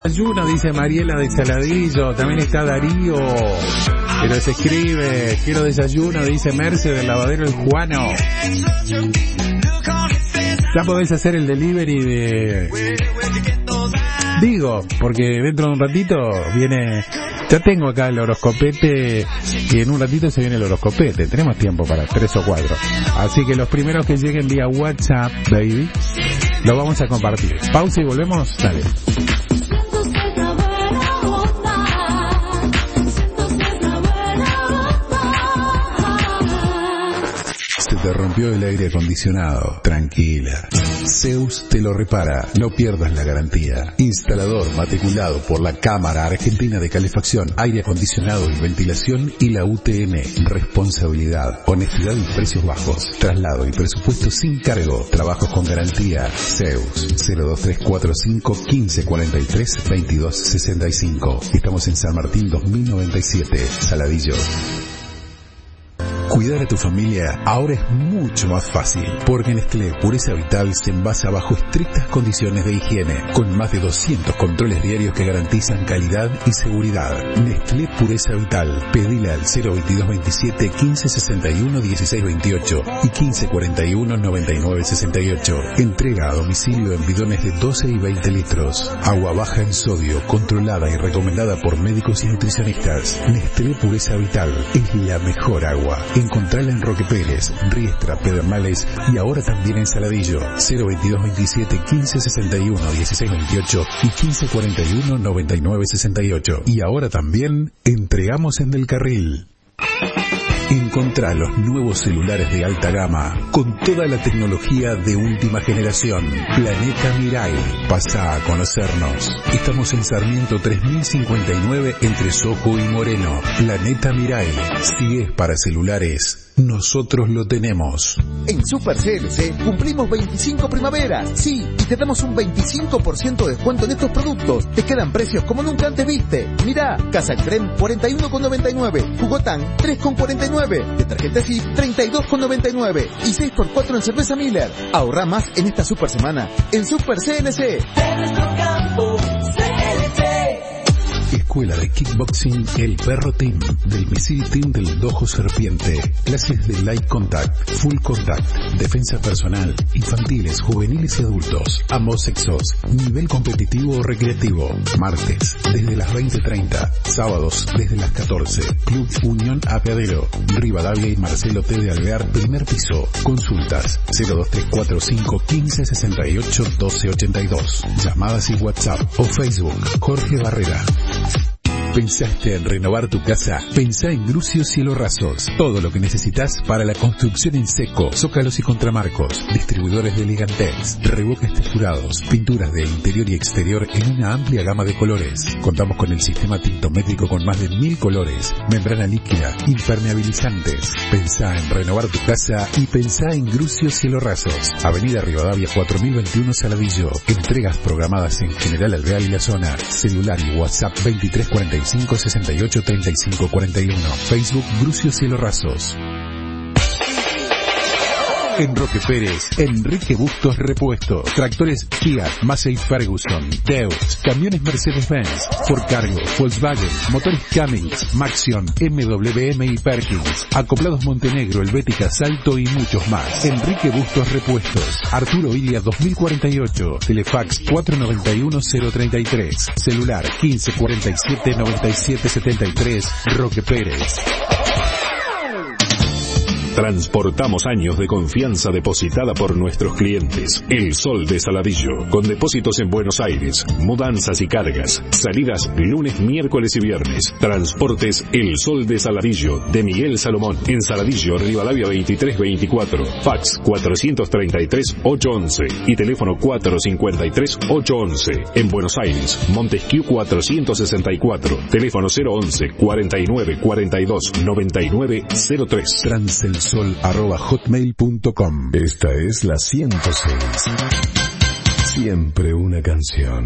Ayuno, dice Mariela de Saladillo. También está Darío, que nos escribe: quiero desayuno, dice Merce del lavadero El Juano. Ya podés hacer el delivery de... Digo, porque dentro de un ratito viene... Ya tengo acá el horoscopete y en un ratito se viene el horoscopete. Tenemos tiempo para 3 o 4. Así que los primeros que lleguen vía WhatsApp, baby, lo vamos a compartir. Pausa y volvemos. Dale. Te rompió el aire acondicionado. Tranquila. Zeus te lo repara. No pierdas la garantía. Instalador matriculado por la Cámara Argentina de Calefacción, Aire Acondicionado y Ventilación y la UTN. Responsabilidad, honestidad y precios bajos. Traslado y presupuesto sin cargo. Trabajos con garantía. Zeus 02345 1543 2265. Estamos en San Martín 2097, Saladillo. Cuidar a tu familia ahora es mucho más fácil, porque Nestlé Pureza Vital se envasa bajo estrictas condiciones de higiene, con más de 200 controles diarios que garantizan calidad y seguridad. Nestlé Pureza Vital, pedila al 02227 1561 1628 y 1541 9968. Entrega a domicilio en bidones de 12 y 20 litros. Agua baja en sodio, controlada y recomendada por médicos y nutricionistas. Nestlé Pureza Vital es la mejor agua. Encontrala en Roque Pérez, Riestra, Pedernales y ahora también en Saladillo. 02227 1561 1628 y 1541 9968. Y ahora también entregamos en Del Carril. Encontrá los nuevos celulares de alta gama con toda la tecnología de última generación. Planeta Mirai. Pasá a conocernos. Estamos en Sarmiento 3059 entre Sojo y Moreno. Planeta Mirai. Si es para celulares, nosotros lo tenemos. En Super CLC cumplimos 25 primaveras. Sí, y te damos un 25% de descuento en estos productos. Te quedan precios como nunca antes viste. Mirá, Casa Creme 41,99, Jugotán 3,49, detergente Cif 32,99 y 6x4 en cerveza Miller. Ahorrá más en esta super semana en Super CLC. Escuela de Kickboxing El Perro Team, del Misil Team del Dojo Serpiente. Clases de Light Contact, Full Contact, defensa personal, infantiles, juveniles y adultos, ambos sexos, nivel competitivo o recreativo. Martes, desde las 20:30, sábados, desde las 14. Club Unión Apeadero, Rivadavia y Marcelo T. de Alvear, primer piso. Consultas 02345 1568 1282. Llamadas y WhatsApp o Facebook. Jorge Barrera. ¿Pensaste en renovar tu casa? Pensá en Grucio Cielo Rasos. Todo lo que necesitas para la construcción en seco, zócalos y contramarcos, distribuidores de Ligantex, revoques texturados, pinturas de interior y exterior en una amplia gama de colores. Contamos con el sistema tintométrico con más de 1000 colores, membrana líquida, impermeabilizantes. Pensá en renovar tu casa y pensá en Grucio Cielo Rasos. Avenida Rivadavia 4021 Saladillo. Entregas programadas en General Alvear y la zona. Celular y WhatsApp 2345 68 35 41. Facebook Grucio Cielo Rasos. En Roque Pérez, Enrique Bustos Repuestos, tractores Fiat, Massey Ferguson, Deutz, camiones Mercedes-Benz, Ford Cargo, Volkswagen, motores Cummins, Maxion, MWM y Perkins, acoplados Montenegro, Helvética, Salto y muchos más. Enrique Bustos Repuestos, Arturo Ilia 2048, Telefax 491-033, celular 1547-9773, Roque Pérez. Transportamos años de confianza depositada por nuestros clientes. El Sol de Saladillo, con depósitos en Buenos Aires, mudanzas y cargas, salidas lunes, miércoles y viernes. Transportes El Sol de Saladillo, de Miguel Salomón, en Saladillo, Rivadavia 2324, fax 433-811 y teléfono 453-811. En Buenos Aires, Montesquieu 464, teléfono 011-4942-9903. Transelsol@hotmail.com. Esta es la 106. Siempre una canción.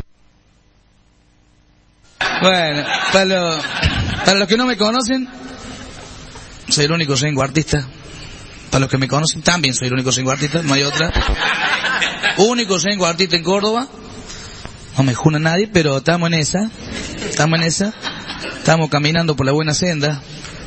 Bueno, para los que no me conocen, soy el único artista. Para los que me conocen, también soy el único artista, no hay otra. Único artista en Córdoba. No me juna nadie, pero estamos en esa. Estamos caminando por la buena senda.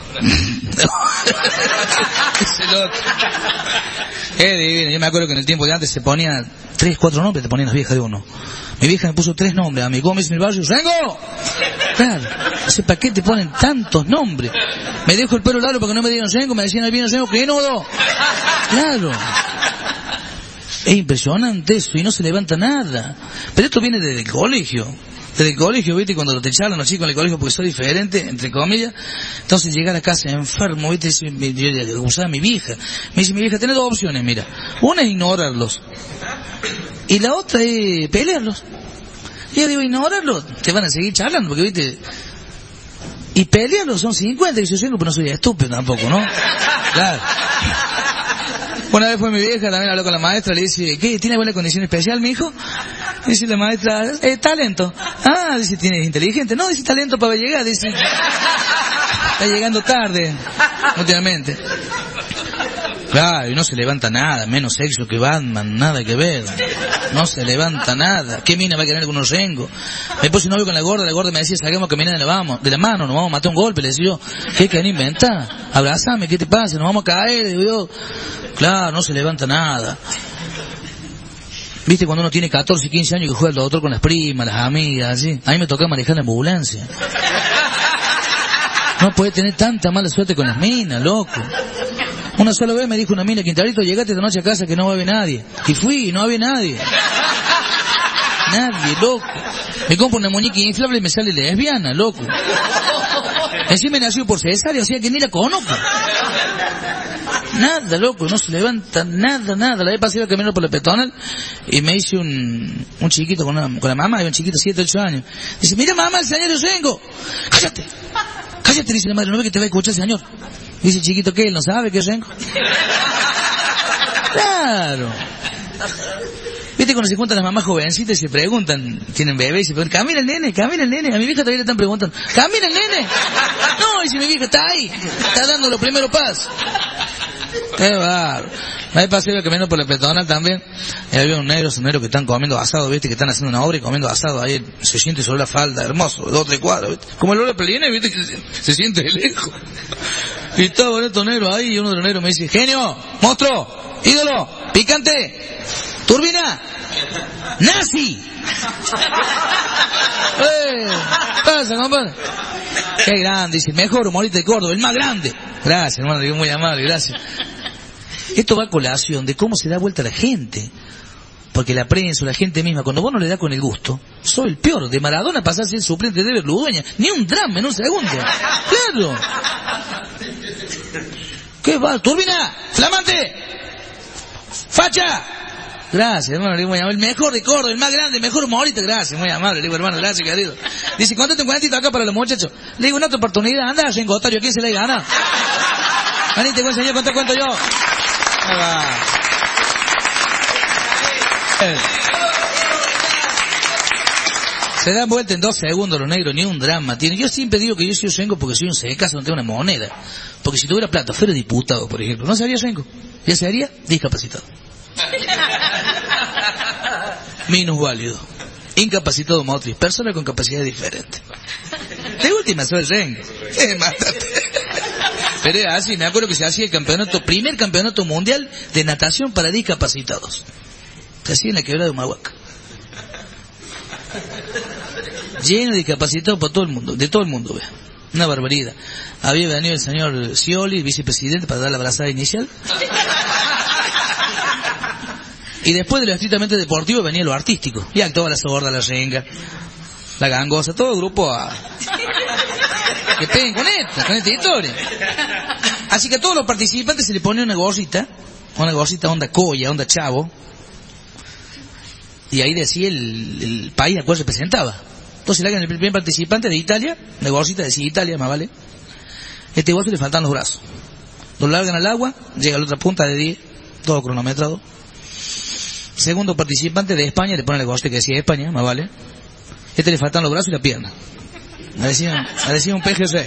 Es el otro. Divino. Yo me acuerdo que en el tiempo de antes se ponía 3, 4 nombres, te ponían las viejas de uno. Mi vieja me puso 3 nombres a mí. ¿Cómo me dice en el barrio? ¡Rengo! Claro. No sé para qué te ponen tantos nombres. Me dejo el pelo largo para que no me digan Rengo. Me decían al bien Rengo, que no. Claro. Es impresionante eso y no se levanta nada. Pero esto viene desde el colegio. Desde el colegio, viste, cuando te charlan los chicos en el colegio porque soy diferente, entre comillas. Entonces llegar a casa enfermo, viste, yo usaba a mi vieja. Me dice mi vieja, tenés 2 opciones, mira. Una es ignorarlos. Y la otra es pelearlos. Y yo digo, ignorarlos, te van a seguir charlando, porque viste. Y pelearlos son 50, y yo pero no soy estúpido tampoco, ¿no? Claro. Una vez fue mi vieja, también habló con la maestra, le dice, ¿qué? ¿Tiene buena condición especial, mi hijo? Dice la maestra, talento. Ah, dice, ¿tienes inteligente? No, dice, talento para llegar, dice. Está llegando tarde, últimamente. Claro, y no se levanta nada, menos sexo que Batman, nada que ver. No se levanta nada. ¿Qué mina va a querer con unos Rengo? Me puse novio con la gorda me decía, salgamos a caminar de la mano, nos vamos a matar un golpe. Le decía yo, ¿qué quieren inventar? Abrázame, ¿qué te pasa? Nos vamos a caer, digo yo. Claro, no se levanta nada. ¿Viste cuando uno tiene 14, 15 años que juega al doctor con las primas, las amigas, así? A mí me tocaba manejar la ambulancia. No puede tener tanta mala suerte con las minas, loco. Una sola vez me dijo una mina, Quintarito, llegate esta noche a casa que no va a haber nadie. Y fui y no había nadie. Nadie, loco. Me compro una muñeca inflable y me sale lesbiana, loco. Encima me nació por cesárea, o sea que ni la conozco. Nada, loco, no se levanta nada. La vez pasada iba caminando por la peatonal y me hice un chiquito con la mamá, un chiquito de 7, 8 años. Dice, mira mamá, el señor Rengo. Cállate, dice la madre, no ve que te va a escuchar el señor. Dice el chiquito que él no sabe que es Rengo. Claro. Viste cuando se juntan las mamás jovencitas y se preguntan, tienen bebés y se preguntan, camina el nene, a mi vieja todavía le están preguntando, ¿camina el nene? No, dice mi vieja, está ahí, está dando los primeros pasos. Qué bárbaro. La vez pasé caminando por la peatonal también, y había un negro que están comiendo asado, viste, que están haciendo una obra y comiendo asado, ahí se siente sobre la falda, hermoso, 2 o 3 cuadros, viste, como el olor de Pelina, viste, que se siente de lejos. Y estaban estos negros ahí, y uno de los negros me dice, genio, monstruo, ídolo, picante, turbina, nazi. Pasa, compadre. Qué grande, dice, el mejor humorista de Córdoba, el más grande. Gracias, hermano, digo muy amable, gracias. Esto va a colación de cómo se da vuelta la gente. Porque la prensa, la gente misma, cuando vos no le das con el gusto, soy el peor. De Maradona pasás a ser suplente de Ludueña. Ni un drama en un segundo. Claro. ¿Qué va? Turbina, flamante, facha. Gracias, hermano, le digo muy amable. El mejor de Córdoba, el más grande, el mejor humorista. Gracias, muy amable, le digo, hermano, gracias, querido. Dice, ¿cuánto un cuentito acá para los muchachos? Le digo, en otra oportunidad, anda, Rengo Otario, ¿quién se le gana? Vení, te voy a enseñar cuánto cuento yo. Ahí va. Se dan vuelta en 2 segundos los negros, ni un drama tienen. Yo siempre digo que yo soy Rengo porque soy un secazo, no tengo una moneda. Porque si tuviera plata, fuera diputado, por ejemplo, no sería Rengo, ya sería discapacitado. Minusválido, incapacitado motriz, persona con capacidad diferente. De última soy Rengo. Mátate. Pero era así, me acuerdo que se hacía el primer campeonato mundial de natación para discapacitados. Se hacía en la quebrada de Humahuaca. Lleno de discapacitados para todo el mundo, de todo el mundo, vea. Una barbaridad. Había venido el señor Scioli, vicepresidente, para dar la abrazada inicial. Y después de lo estrictamente deportivo venía lo artístico. Y actuaba la sorda, la renga, la gangosa, todo el grupo a... que peguen con esta historia. Así que a todos los participantes se le pone una gorrita onda colla, onda chavo. Y ahí decía el país al cual representaba. Entonces le hagan el primer participante de Italia, la gorrita decía Italia, más vale. Este gozo le faltan los brazos. Lo largan al agua, llega a la otra punta de 10, todo cronometrado. Segundo participante de España, le pone la gorrita que decía España, más vale. Este le faltan los brazos y la pierna. Me decía un PG6.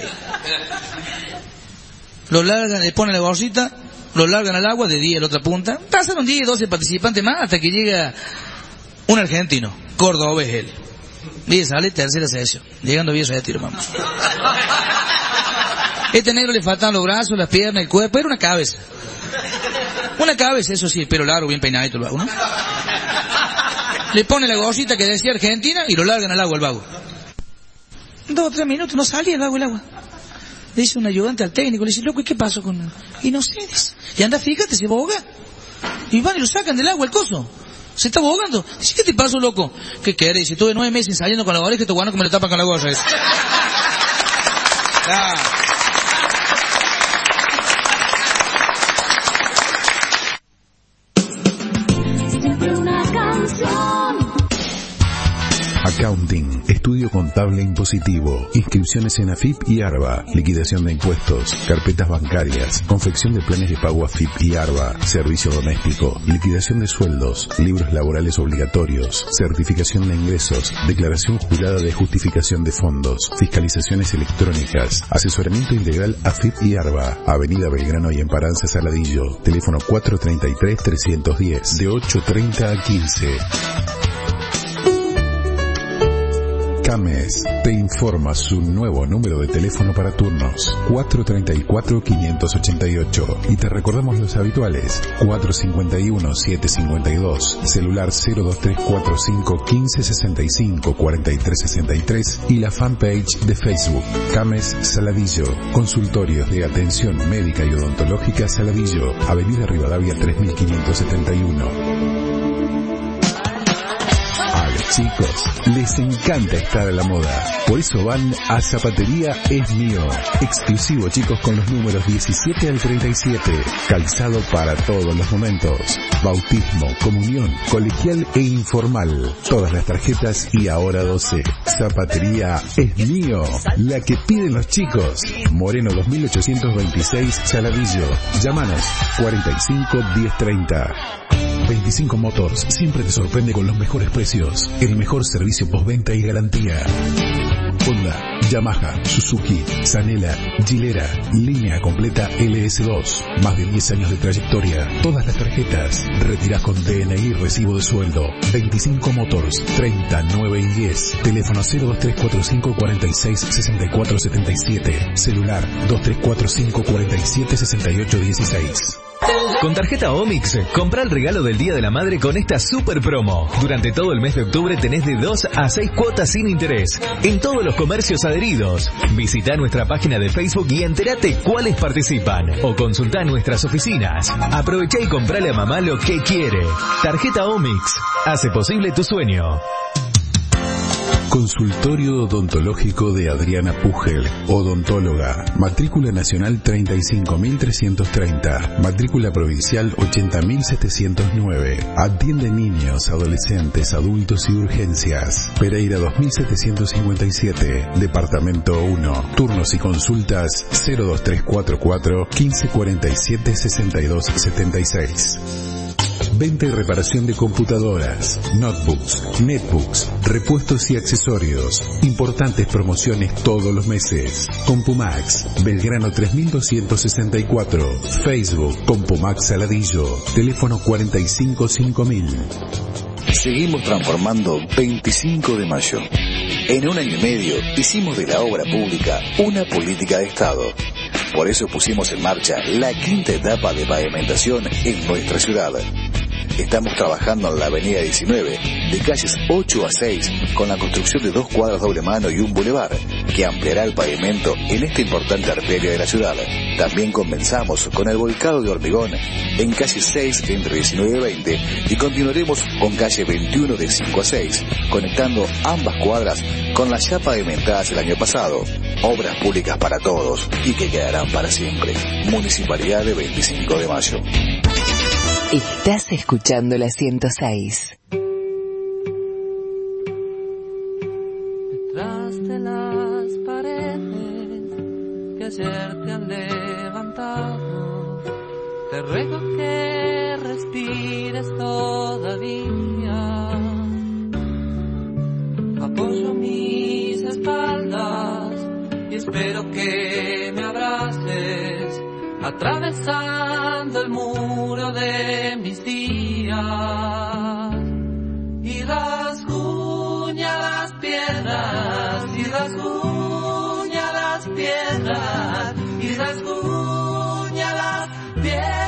Lo largan, le ponen la gorrita, lo largan al agua de 10 a la otra punta. Pasaron 10, 12 participantes más hasta que llega un argentino, cordobés él. Villa Sale, tercera sesión. Llegando a Villa Retiro, vamos. Este negro le faltaban los brazos, las piernas, el cuerpo, era una cabeza. Una cabeza, eso sí, pero largo, bien peinadito el vago, ¿no? Le pone la gorrita que decía Argentina y lo largan al agua el vago. 2 o 3 minutos, no salía el agua. Le dice un ayudante al técnico, le dice, loco, ¿y qué pasó con...? Y no sé, dice. Y anda, fíjate, se va a ahogar. Y van y lo sacan del agua el coso. Se está ahogando. Dice, ¿qué te pasó, loco? ¿Qué querés? Dice, tuve 9 meses ensayando con la oreja y estos guanos que me lo tapan con la gorra. Accounting, estudio contable impositivo, inscripciones en AFIP y ARBA, liquidación de impuestos, carpetas bancarias, confección de planes de pago AFIP y ARBA, servicio doméstico, liquidación de sueldos, libros laborales obligatorios, certificación de ingresos, declaración jurada de justificación de fondos, fiscalizaciones electrónicas, asesoramiento integral AFIP y ARBA, Avenida Belgrano y Emparanza Saladillo, teléfono 433-310, de 8:30 a 15. Cames te informa su nuevo número de teléfono para turnos, 434-588, y te recordamos los habituales, 451-752, celular 02345-1565-4363 y la fanpage de Facebook, Cames Saladillo, consultorios de atención médica y odontológica Saladillo, Avenida Rivadavia 3571. Chicos, les encanta estar a la moda. Por eso van a Zapatería Es Mío. Exclusivo, chicos, con los números 17 al 37. Calzado para todos los momentos. Bautismo, comunión, colegial e informal. Todas las tarjetas y ahora 12. Zapatería Es Mío. La que piden los chicos. Moreno 2826, Saladillo. Llámanos 45 1030. 25 Motors siempre te sorprende con los mejores precios, el mejor servicio postventa y garantía. Honda, Yamaha, Suzuki, Sanela, Gilera, línea completa LS2, más de 10 años de trayectoria, todas las tarjetas, retirás con DNI y recibo de sueldo. 25 Motors, 30, 9 y 10, teléfono 02345 46 64 77, celular 2345 47 68 16. Con tarjeta Omix, compra el regalo del Día de la Madre con esta super promo. Durante todo el mes de octubre tenés de 2 a 6 cuotas sin interés en todos los comercios adheridos. Visita nuestra página de Facebook y entérate cuáles participan. O consultá nuestras oficinas. Aprovecha y comprale a mamá lo que quiere. Tarjeta Omix hace posible tu sueño. Consultorio odontológico de Adriana Pugel, odontóloga, matrícula nacional 35.330, matrícula provincial 80.709, atiende niños, adolescentes, adultos y urgencias, Pereira 2757, departamento 1, turnos y consultas 02344 1547 6276. Venta y reparación de computadoras, notebooks, netbooks, repuestos y accesorios. Importantes promociones todos los meses. Compumax, Belgrano 3264. Facebook, Compumax Saladillo. Teléfono 455000. Seguimos transformando 25 de mayo. En 1 año y medio hicimos de la obra pública una política de Estado. Por eso pusimos en marcha la 5ª etapa de pavimentación en nuestra ciudad. Estamos trabajando en la avenida 19, de calles 8 a 6, con la construcción de 2 cuadras doble mano y un bulevar, que ampliará el pavimento en esta importante arteria de la ciudad. También comenzamos con el volcado de hormigón en calle 6 entre 19 y 20, y continuaremos con calle 21 de 5 a 6, conectando ambas cuadras con las ya pavimentadas el año pasado. Obras públicas para todos y que quedarán para siempre. Municipalidad de 25 de mayo. Estás escuchando la 106. Detrás de las paredes que ayer te han levantado, te ruego que respires todavía. Apoyo mis espaldas y espero que me abraces, atravesando el muro de mis días, y rasguña las piedras rasguña las piedras, y rasguña las piedras.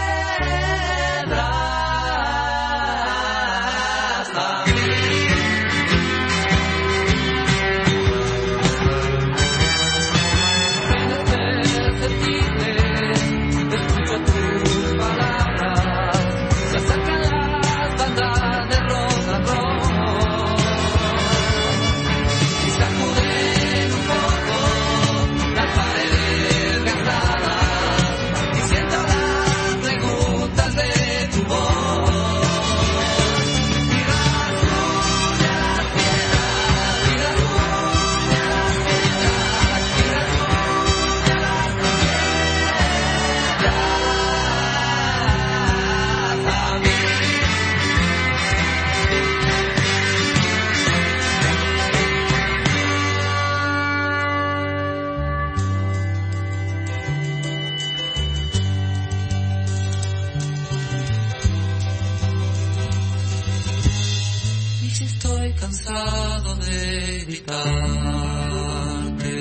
Cansado de gritarte,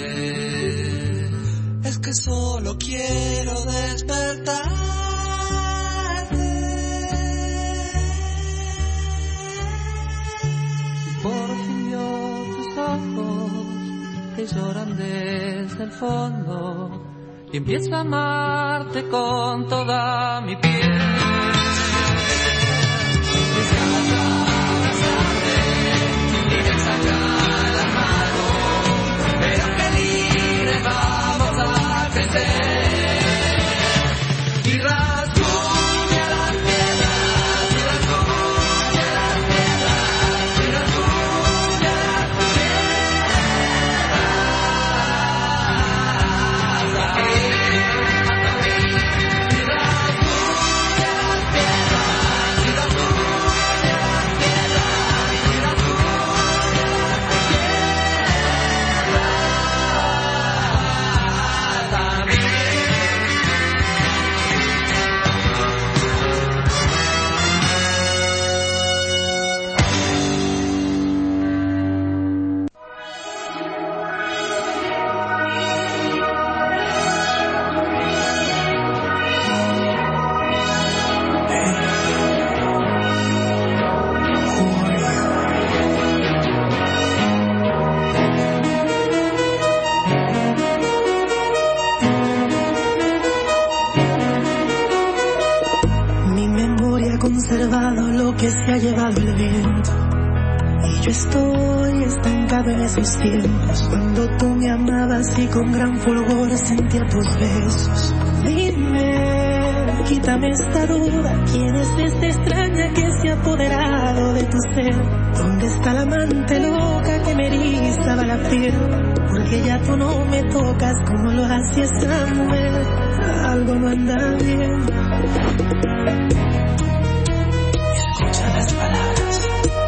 es que solo quiero despertarte. Por fin vio tus ojos que lloran desde el fondo y empiezo a amarte con toda mi piel. Vamos a crecer y rasguña las piedras, y rasguña las piedras, y rasguña las Conservado lo que se ha llevado el viento, y yo estoy estancado en esos tiempos cuando tú me amabas y con gran fulgor sentía tus besos. Dime, quítame esta duda, ¿quién es esta extraña que se ha apoderado de tu ser? ¿Dónde está la amante loca que me erizaba la piel? Porque ya tú no me tocas como lo hacía esa mujer. Algo no anda bien. Escucha las palabras.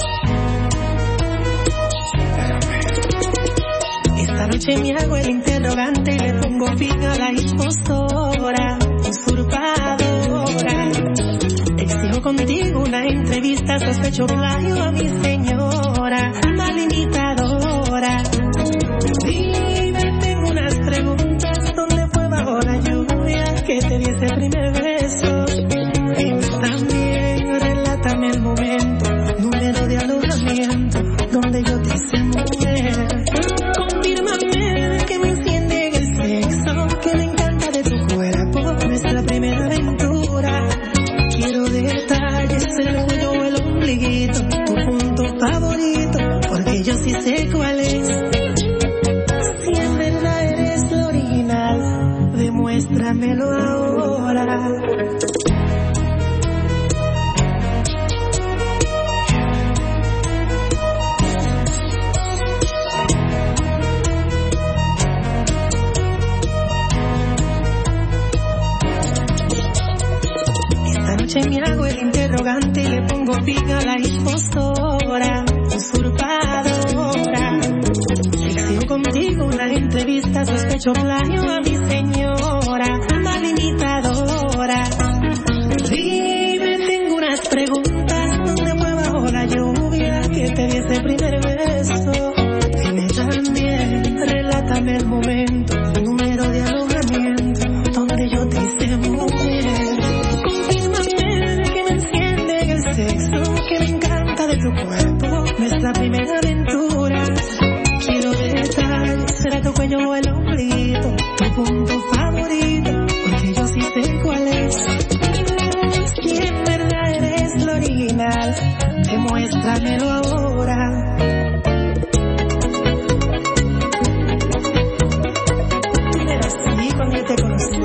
Esta noche me hago el interrogante y le pongo fin a la impostora, usurpadora. Exijo contigo una entrevista, sospecho plagio a mi señora, malimitadora. Dime, tengo unas preguntas, ¿dónde fue bajo la lluvia que te di ese primer beso? Dime también, relátame el momento, número de alojamiento, donde yo te hice mujer. Confírmame que me enciende el sexo, que me encanta de tu cuerpo, nuestra primera aventura. Quiero detalles, el cuello o el ombliguito, tu punto favorito, porque yo sí sé cuál es. Si en verdad eres lo original, demuéstramelo ahora. Me hago el interrogante y le pongo fin a la impostora, usurpadora. Exijo contigo una entrevista, sospecho plagio a mi señora, malimitadora. Dime, tengo unas preguntas, ¿dónde fue bajo la lluvia que te di ese primer beso? Dime también, en el momento, número de alojamiento, donde yo te hice mujer. Confírmame que me enciende en el sexo, que me encanta de tu cuerpo, nuestra primera aventura. Quiero detalles, será tu cuello o el ombligo, tu punto favorito, porque yo sí sé cuál es. Si en verdad eres lo original, demuéstramelo ahora. Tú eras así cuando yo te conocí.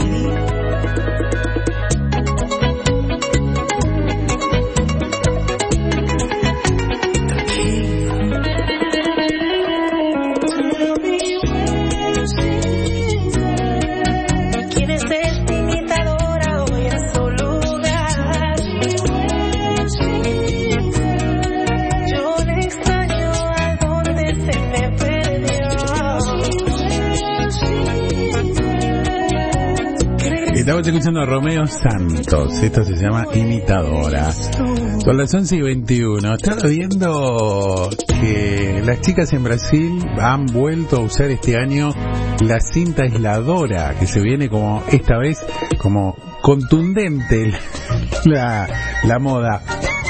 Estamos escuchando a Romeo Santos. Esto se llama Imitadora. Son las 11:21. Estaba viendo que las chicas en Brasil han vuelto a usar este año la cinta aisladora, que se viene como, esta vez, como contundente la moda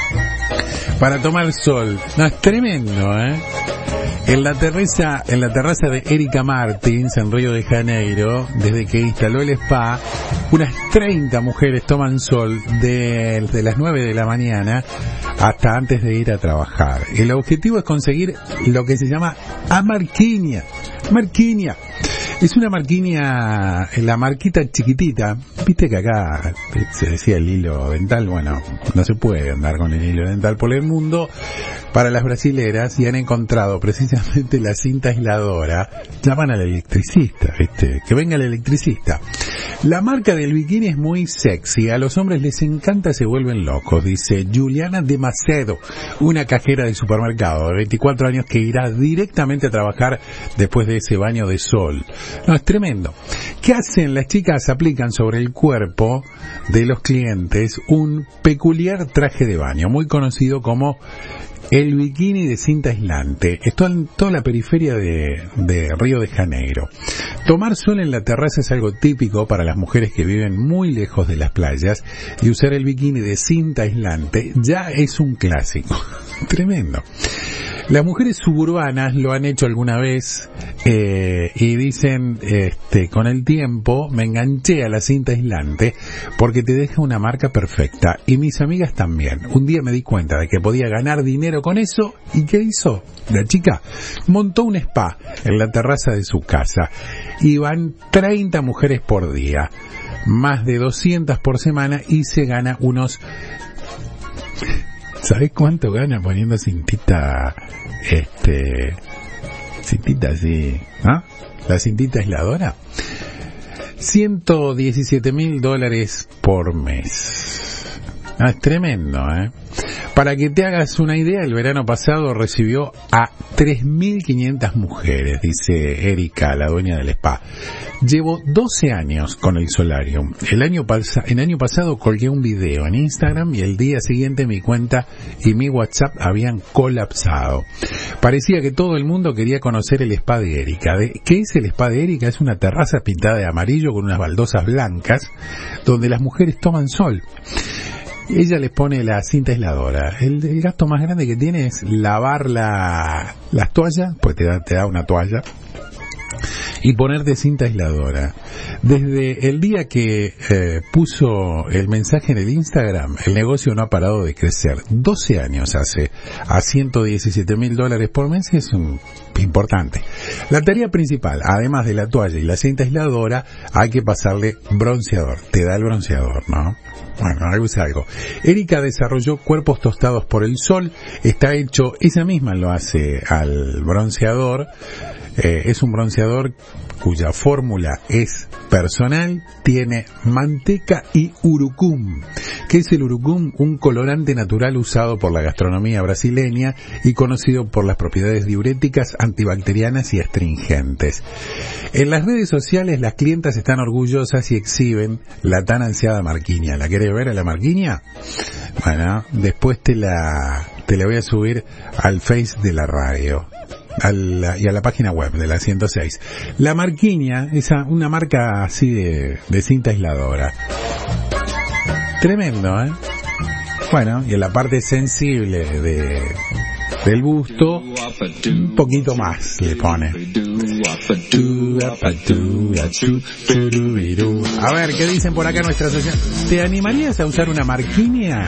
para tomar sol. No, es tremendo, ¿eh? En la terraza de Erika Martins, en Río de Janeiro, desde que instaló el spa, unas 30 mujeres toman sol desde las 9 de la mañana hasta antes de ir a trabajar. El objetivo es conseguir lo que se llama a marquinha. Marquinha. Es una marquinha, la marquita chiquitita. Viste que acá se decía el hilo dental. Bueno, no se puede andar con el hilo dental por el mundo. Para las brasileras, y han encontrado precisamente la cinta aisladora. Llaman al electricista, que venga el electricista. La marca del bikini es muy sexy, a los hombres les encanta, se vuelven locos, dice Juliana de Macedo, una cajera de supermercado de 24 años que irá directamente a trabajar después de ese baño de sol. No, es tremendo. ¿Qué hacen? Las chicas aplican sobre el cuerpo de los clientes un peculiar traje de baño, muy conocido como el bikini de cinta aislante. Esto en toda la periferia de Río de Janeiro. Tomar sol en la terraza es algo típico para las mujeres que viven muy lejos de las playas, y usar el bikini de cinta aislante ya es un clásico. Tremendo. Las mujeres suburbanas lo han hecho alguna vez y dicen, con el tiempo me enganché a la cinta aislante porque te deja una marca perfecta, y mis amigas también. Un día me di cuenta de que podía ganar dinero con eso, y ¿qué hizo? La chica montó un spa en la terraza de su casa. Iban 30 mujeres por día, más de 200 por semana, y se gana unos... ¿Sabés cuánto gana poniendo cintita, cintita así, ¿no? La cintita aisladora? $117,000 por mes. Ah, es tremendo, ¿eh? Para que te hagas una idea, el verano pasado recibió a 3.500 mujeres, dice Erika, la dueña del spa. Llevo 12 años con el solarium. El año pasado colgué un video en Instagram y el día siguiente mi cuenta y mi WhatsApp habían colapsado. Parecía que todo el mundo quería conocer el spa de Erika. ¿Qué es el spa de Erika? Es una terraza pintada de amarillo con unas baldosas blancas donde las mujeres toman sol. Ella les pone la cinta aisladora. El gasto más grande que tiene es lavar las toallas, pues te da una toalla, y ponerte cinta aisladora. Desde el día que puso el mensaje en el Instagram, el negocio no ha parado de crecer. 12 años hace, a $117,000 por mes, es importante. La tarea principal, además de la toalla y la cinta aisladora, hay que pasarle bronceador. Te da el bronceador, ¿no? Bueno, algo es algo. Erika desarrolló cuerpos tostados por el sol. Está hecho, ella misma lo hace al bronceador. Es un bronceador cuya fórmula es personal, tiene manteca y urucum. ¿Qué es el urucum? Un colorante natural usado por la gastronomía brasileña y conocido por las propiedades diuréticas, antibacterianas y astringentes. En las redes sociales las clientas están orgullosas y exhiben la tan ansiada marquinha. ¿La querés ver a la marquinha? Bueno, después te la voy a subir al Face de la radio. y a la página web de la 106. La Marquiña, una marca así de cinta aisladora. Tremendo, ¿eh? Bueno, y en la parte sensible del busto, un poquito más le pone. A ver, ¿qué dicen por acá nuestra asociación? ¿Te animarías a usar una Marquiña?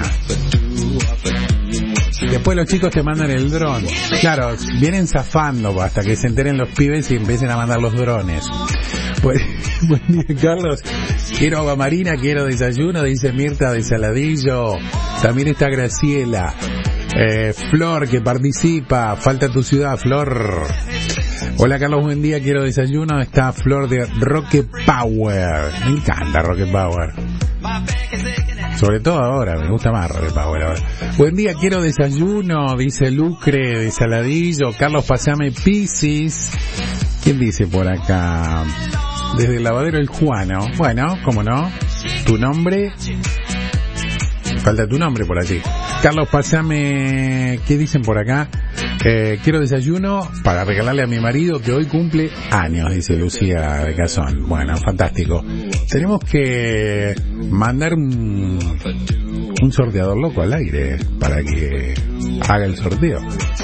Después los chicos te mandan el dron. Claro, vienen zafando hasta que se enteren los pibes y empiecen a mandar los drones. Buen día, Carlos. Quiero agua marina, quiero desayuno, dice Mirta de Saladillo. También está Graciela. Flor, que participa. Falta tu ciudad, Flor. Hola, Carlos, buen día, quiero desayuno. Está Flor de Roque Power. Me encanta Roque Power. Sobre todo ahora, me gusta más Roque Power ahora. Buen día, quiero desayuno, dice Lucre de Saladillo. Carlos, pasame Piscis. ¿Quién dice por acá? Desde el lavadero El Juano. Bueno, cómo no. Tu nombre. Falta tu nombre por allí. Carlos, pasame. ¿Qué dicen por acá? Quiero desayuno para regalarle a mi marido que hoy cumple años, dice Lucía de Cazón. Bueno, fantástico. Tenemos que mandar un sorteador loco al aire para que haga el sorteo.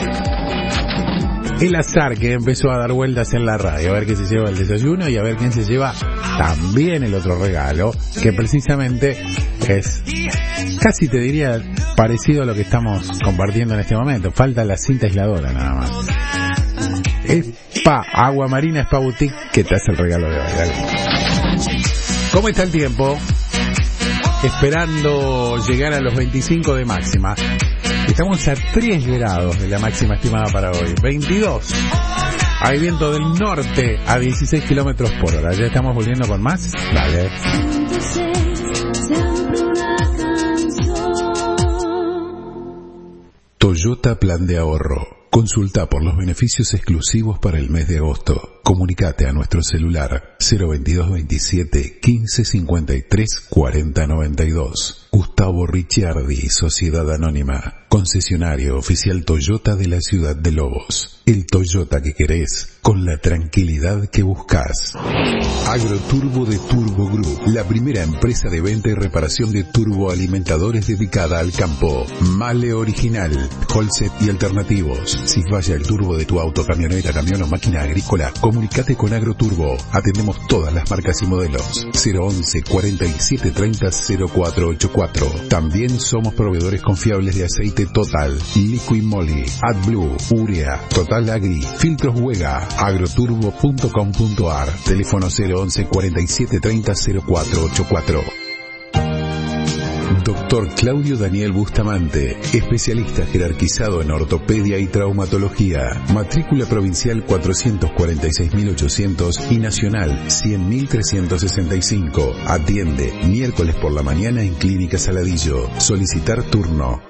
El azar que empezó a dar vueltas en la radio, a ver quién se lleva el desayuno y a ver quién se lleva también el otro regalo, que precisamente es, casi te diría, parecido a lo que estamos compartiendo en este momento. Falta la cinta aisladora nada más. Agua Marina Spa Boutique, que te hace el regalo de hoy. Dale. ¿Cómo está el tiempo? Esperando llegar a los 25 de máxima. Estamos a 3 grados de la máxima estimada para hoy. 22. Hay viento del norte a 16 kilómetros por hora. ¿Ya estamos volviendo con más? Dale. Toyota Plan de Ahorro. Consulta por los beneficios exclusivos para el mes de agosto. Comunicate a nuestro celular 022 27 15 53 40 92. Gustavo Ricciardi, Sociedad Anónima, concesionario oficial Toyota de la ciudad de Lobos. El Toyota que querés, con la tranquilidad que buscas. Agroturbo de Turbo Group, la primera empresa de venta y reparación de turboalimentadores dedicada al campo. Male original, Holset y alternativos. Si falla el turbo de tu auto, camioneta, camión o máquina agrícola, comunicate con Agroturbo. Atendemos todas las marcas y modelos. 011 47 30 0484. También somos proveedores confiables de aceite Total, Liquid Moly, AdBlue, Urea, Total Agri, Filtros Huega, agroturbo.com.ar. Teléfono 011 47 30 0484. Doctor Claudio Daniel Bustamante, especialista jerarquizado en ortopedia y traumatología. Matrícula provincial 446.800 y nacional 100.365. Atiende miércoles por la mañana en Clínica Saladillo. Solicitar turno.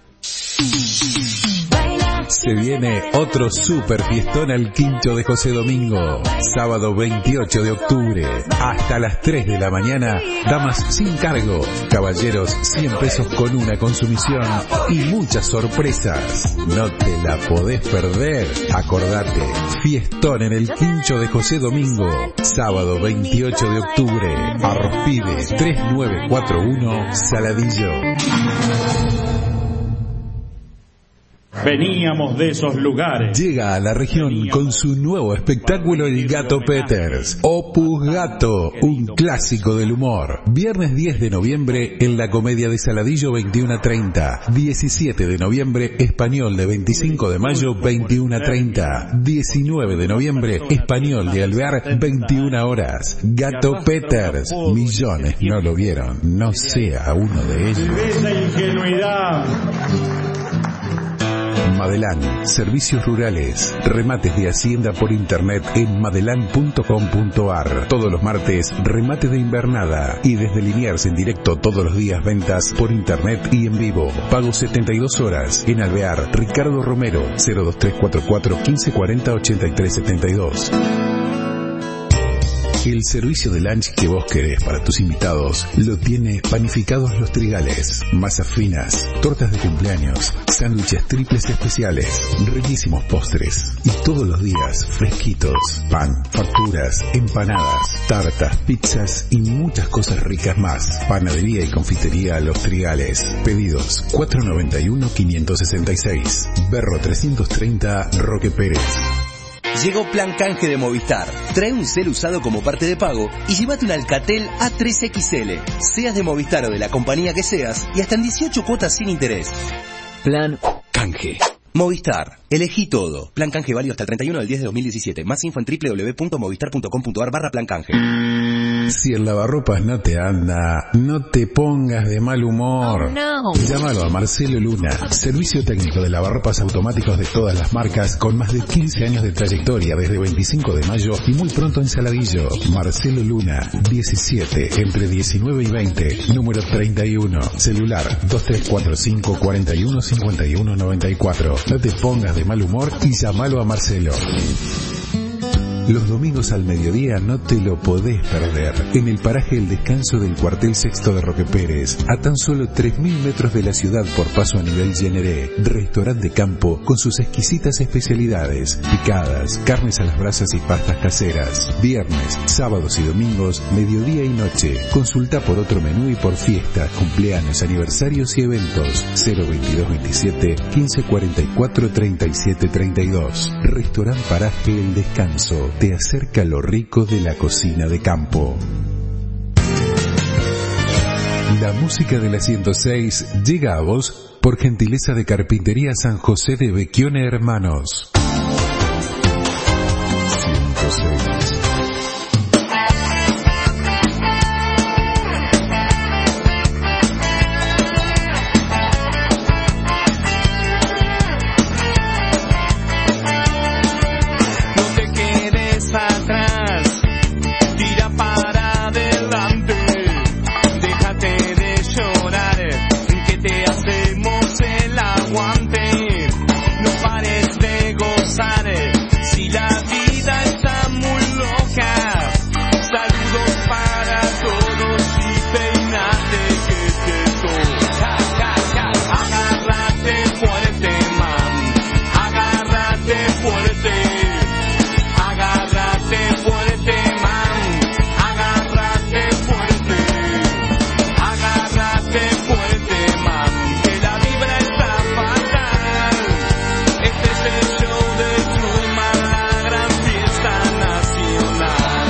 Se viene otro super fiestón al Quincho de José Domingo. Sábado 28 de octubre. Hasta las 3 de la mañana. Damas sin cargo. Caballeros 100 pesos con una consumición. Y muchas sorpresas. No te la podés perder. Acordate. Fiestón en el Quincho de José Domingo. Sábado 28 de octubre. Arrospide 3941 Saladillo. Veníamos de esos lugares. Llega a la región con su nuevo espectáculo El Gato Peters. Opus Gato, un clásico del humor. Viernes 10 de noviembre en la Comedia de Saladillo 21:30. 17 de noviembre Español de 25 de mayo 21:30. 19 de noviembre Español de Alvear 21 horas. Gato Peters. Millones no lo vieron. No sea uno de ellos. Esa ingenuidad. Madelán, servicios rurales, remates de hacienda por internet en madelan.com.ar. Todos los martes, remate de invernada y desde Liniers en directo todos los días ventas por internet y en vivo. Pago 72 horas en Alvear. Ricardo Romero, 02344 1540 8372. El servicio de lunch que vos querés para tus invitados lo tiene Panificados Los Trigales. Masas finas, tortas de cumpleaños, sándwiches triples especiales, riquísimos postres y todos los días fresquitos. Pan, facturas, empanadas, tartas, pizzas y muchas cosas ricas más. Panadería y confitería Los Trigales. Pedidos 491-566. Berro 330, Roque Pérez. Llegó Plan Canje de Movistar. Trae un cel usado como parte de pago y llévate un Alcatel A3XL. Seas de Movistar o de la compañía que seas y hasta en 18 cuotas sin interés. Plan Canje. Movistar. Elegí todo. Plan canje válido hasta el 31/10/2017. Más info en www.movistar.com.ar/plan canje. Si el lavarropas no te anda, no te pongas de mal humor. Oh, no. Llámalo a Marcelo Luna, servicio técnico de lavarropas automáticos de todas las marcas, con más de 15 años de trayectoria desde 25 de mayo y muy pronto en Saladillo. Marcelo Luna, 17, entre 19 y 20, número 31, celular 2345 41 51 94. No te pongas de mal humor y llámalo a Marcelo. Los domingos al mediodía no te lo podés perder. En el paraje El Descanso del cuartel sexto de Roque Pérez, a tan solo 3.000 metros de la ciudad por paso a nivel Generé, restaurante de campo con sus exquisitas especialidades, picadas, carnes a las brasas y pastas caseras. Viernes, sábados y domingos, mediodía y noche. Consulta por otro menú y por fiestas, cumpleaños, aniversarios y eventos. 02227 1544 3732. Restaurante Paraje El Descanso. Te acerca lo rico de la cocina de campo. La música de la 106 llega a vos por gentileza de Carpintería San José de Becchione Hermanos. 106. Si la vida está muy loca, saludos para todos y peinate que te toca. Agárrate fuerte, man, agárrate fuerte, agárrate fuerte, man, agárrate fuerte, agárrate fuerte, man, que la vibra está fatal. Este es el show de Truman, la gran fiesta nacional.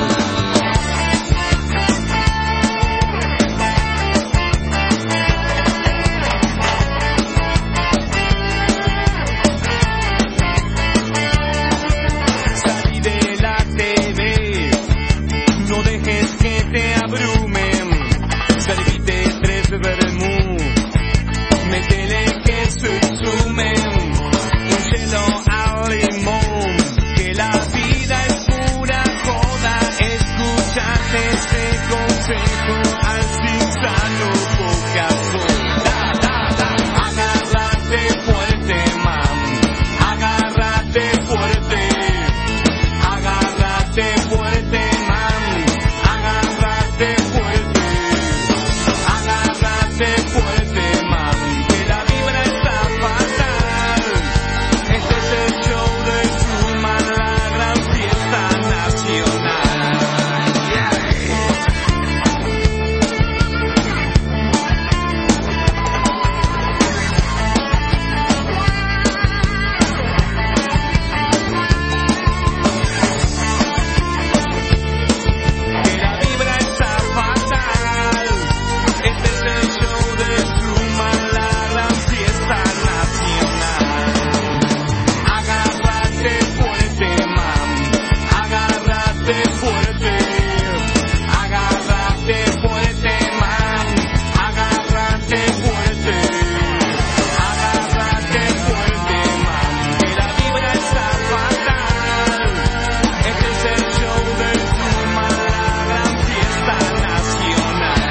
Salí de la TV, no dejes que te abrumen. Servite 3 vermú, métele que se sumen. Un hielo al limón, que la vida es pura joda. Escúchate este consejo, al insano poca soda. Agárrate fuerte, man, agárrate fuerte, agárrate fuerte, man, agárrate fuerte, agárrate fuerte, man, que la vibra está fatal. Este es el show de Truman, la gran fiesta nacional. Que la vibra está fatal. Este es el show de Truman, la gran fiesta nacional. Agárrate fuerte, man, agárrate fuerte, agárrate fuerte, man, agárrate fuerte, agárrate fuerte, man, que la vibra está fatal. Este es el show de Truman, la gran fiesta nacional.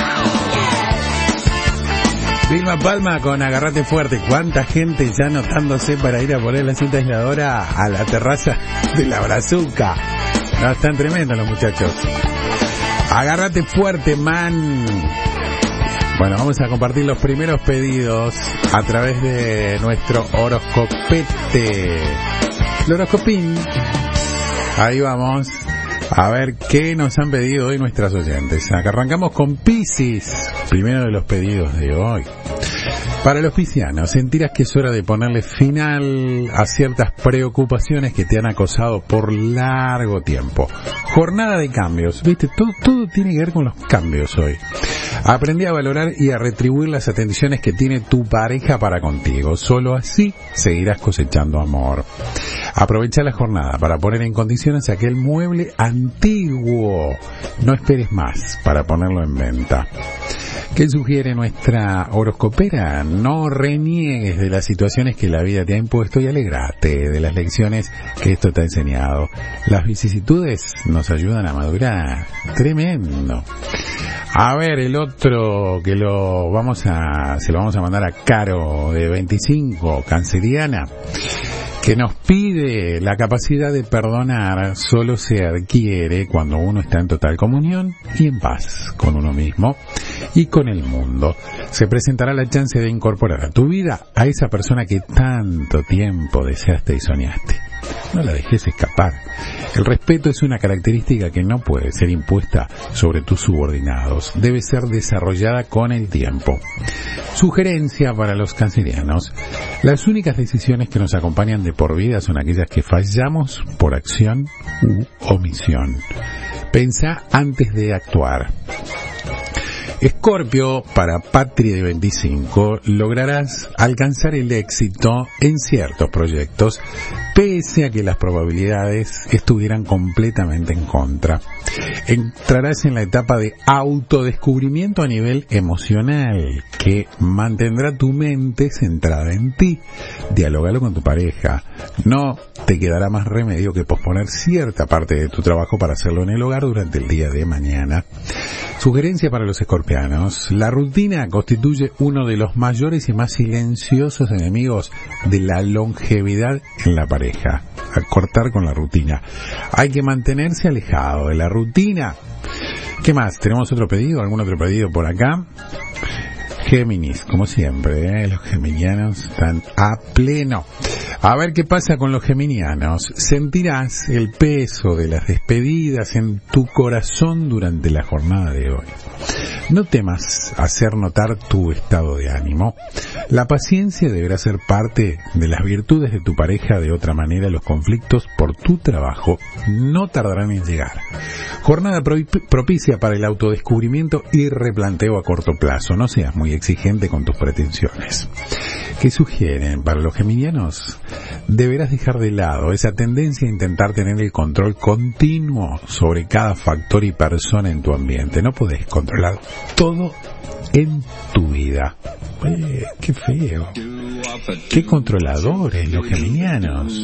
Vilma Palma con Agarrate Fuerte. ¿Cuánta gente ya anotándose para ir a poner la cinta aisladora a la terraza de la Brazuca? No, están tremendos los muchachos. Agárrate fuerte, man. Bueno, vamos a compartir los primeros pedidos a través de nuestro horoscopete. El horoscopín. Ahí vamos. A ver qué nos han pedido hoy nuestras oyentes. Acá arrancamos con Piscis. Primero de los pedidos de hoy. Para los piscianos, sentirás que es hora de ponerle final a ciertas preocupaciones que te han acosado por largo tiempo. Jornada de cambios, ¿viste? Todo tiene que ver con los cambios hoy. Aprendí a valorar y a retribuir las atenciones que tiene tu pareja para contigo. Solo así seguirás cosechando amor. Aprovecha la jornada para poner en condiciones aquel mueble antiguo. No esperes más para ponerlo en venta. ¿Qué sugiere nuestra horoscopera? No reniegues de las situaciones que la vida te ha impuesto y alegrate de las lecciones que esto te ha enseñado. Las vicisitudes nos ayudan a madurar. Tremendo. A ver, el otro que se lo vamos a mandar a Caro, de 25, canceriana, que nos pide: la capacidad de perdonar solo se adquiere cuando uno está en total comunión y en paz con uno mismo y con el mundo. Se presentará la chance de incorporar a tu vida a esa persona que tanto tiempo deseaste y soñaste. No la dejes escapar. El respeto es una característica que no puede ser impuesta sobre tus subordinados. Debe ser desarrollada con el tiempo. Sugerencia para los cancerianos: las únicas decisiones que nos acompañan de por vida son aquellas que fallamos por acción u omisión. Pensá antes de actuar. Escorpio, para Patri, de 25, lograrás alcanzar el éxito en ciertos proyectos, pese a que las probabilidades estuvieran completamente en contra. Entrarás en la etapa de autodescubrimiento a nivel emocional, que mantendrá tu mente centrada en ti. Dialógalo con tu pareja. No te quedará más remedio que posponer cierta parte de tu trabajo para hacerlo en el hogar durante el día de mañana. Sugerencia para los escorpianos: la rutina constituye uno de los mayores y más silenciosos enemigos de la longevidad en la pareja. A cortar con la rutina. Hay que mantenerse alejado de la rutina. ¿Qué más? ¿Tenemos otro pedido? ¿Algún otro pedido por acá? Géminis, como siempre, los geminianos están a pleno. A ver qué pasa con los geminianos. Sentirás el peso de las despedidas en tu corazón durante la jornada de hoy. No temas hacer notar tu estado de ánimo. La paciencia deberá ser parte de las virtudes de tu pareja. De otra manera, los conflictos por tu trabajo no tardarán en llegar. Jornada propicia para el autodescubrimiento y replanteo a corto plazo. No seas muy exigente con tus pretensiones. ¿Qué sugieren para los geminianos? Deberás dejar de lado esa tendencia a intentar tener el control continuo sobre cada factor y persona en tu ambiente. No podés controlar todo en tu vida. Qué feo. Qué controladores los geminianos.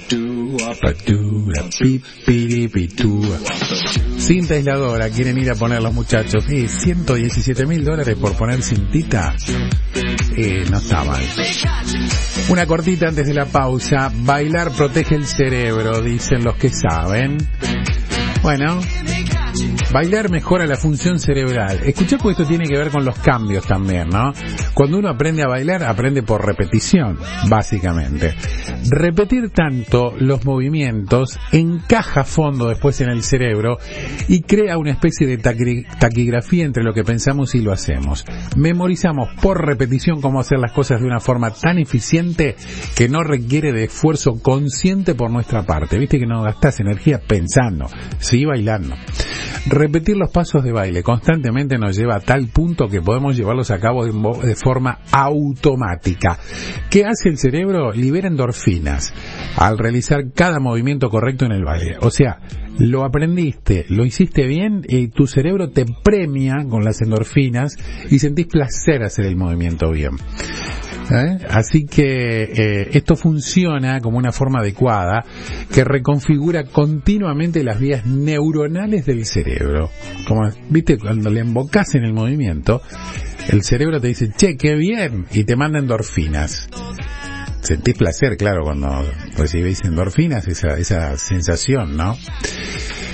Cinta aisladora quieren ir a poner los muchachos. $117,000 por poner cintita. No está mal. Una cortita antes de la pausa. Bailar protege el cerebro, dicen los que saben. Bueno, bailar mejora la función cerebral. Escuchá, porque esto tiene que ver con los cambios también, ¿no? Cuando uno aprende a bailar, aprende por repetición, básicamente. Repetir tanto los movimientos encaja a fondo después en el cerebro y crea una especie de taquigrafía entre lo que pensamos y lo hacemos. Memorizamos por repetición cómo hacer las cosas de una forma tan eficiente que no requiere de esfuerzo consciente por nuestra parte. Viste que no gastás energía pensando, sí bailando. Repetir los pasos de baile constantemente nos lleva a tal punto que podemos llevarlos a cabo de forma automática. ¿Qué hace el cerebro? Libera endorfinas al realizar cada movimiento correcto en el baile. O sea, lo aprendiste, lo hiciste bien y tu cerebro te premia con las endorfinas y sentís placer hacer el movimiento bien. Así que esto funciona como una forma adecuada que reconfigura continuamente las vías neuronales del cerebro. Como, viste, cuando le embocás en el movimiento, el cerebro te dice, che, qué bien, y te manda endorfinas. Sentís placer, claro, cuando recibís endorfinas, esa sensación, ¿no?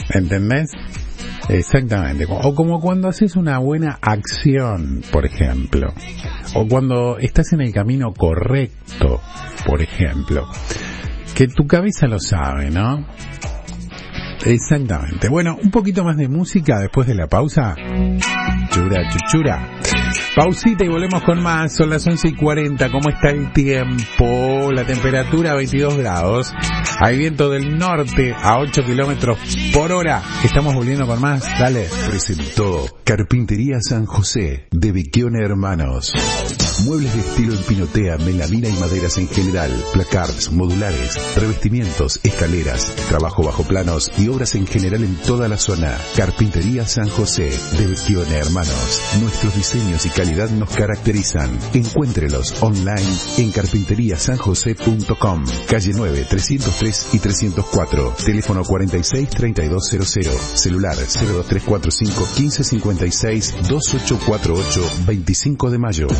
¿Entendés? Exactamente. O como cuando haces una buena acción, por ejemplo. O cuando estás en el camino correcto, por ejemplo. Que tu cabeza lo sabe, ¿no? Exactamente. Bueno, un poquito más de música después de la pausa. Chura, chuchura. Pausita y volvemos con más. Son las 11:40. ¿Cómo está el tiempo? La temperatura 22 grados. Hay viento del norte a 8 kilómetros por hora. Estamos volviendo con más. Dale. Presentó Carpintería San José de Becchione Hermanos. Muebles de estilo en pinotea, melamina y maderas en general, placards, modulares, revestimientos, escaleras, trabajo bajo planos y obras en general en toda la zona. Carpintería San José de Becchione Hermanos. Nuestros diseños y calidad nos caracterizan. Encuéntrelos online en carpinteriasanjose.com. Calle 9, 303 y 304. Teléfono 463200. Celular 02345 1556 2848 25 de mayo.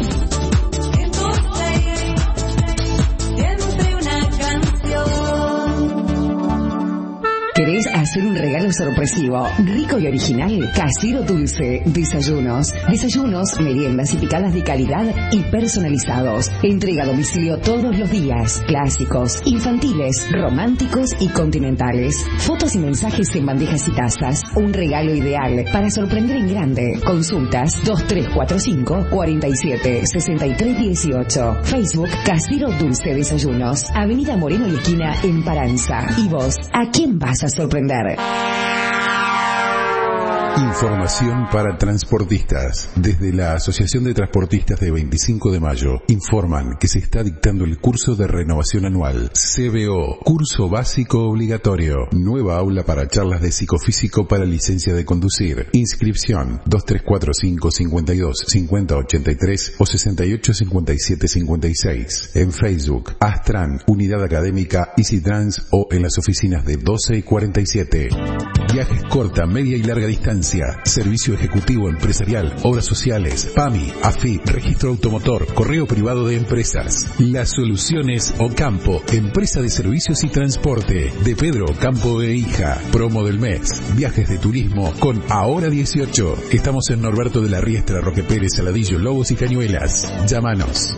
¿Querés hacer un regalo sorpresivo, rico y original? Casero Dulce, desayunos. Desayunos, meriendas y picadas de calidad y personalizados. Entrega a domicilio todos los días. Clásicos, infantiles, románticos y continentales. Fotos y mensajes en bandejas y tazas. Un regalo ideal para sorprender en grande. Consultas 2345 47 63 18. Facebook Casero Dulce Desayunos. Avenida Moreno y esquina en Paranza. ¿Y vos, a quién vas a sorprender? Información para transportistas. Desde la Asociación de Transportistas de 25 de mayo informan que se está dictando el curso de renovación anual CBO, curso básico obligatorio. Nueva aula para charlas de psicofísico para licencia de conducir. Inscripción 2345 52 50 83 o 68 57 56. En Facebook Astran, Unidad Académica Easy Trans o en las oficinas de 12 y 47. Viajes corta, media y larga distancia. Servicio ejecutivo empresarial, obras sociales, PAMI, AFI, registro automotor, correo privado de empresas. Las soluciones Ocampo, empresa de servicios y transporte. De Pedro Ocampo e Hija. Promo del mes. Viajes de turismo con Ahora 18. Estamos en Norberto de la Riestra, Roque Pérez, Saladillo, Lobos y Cañuelas. Llámanos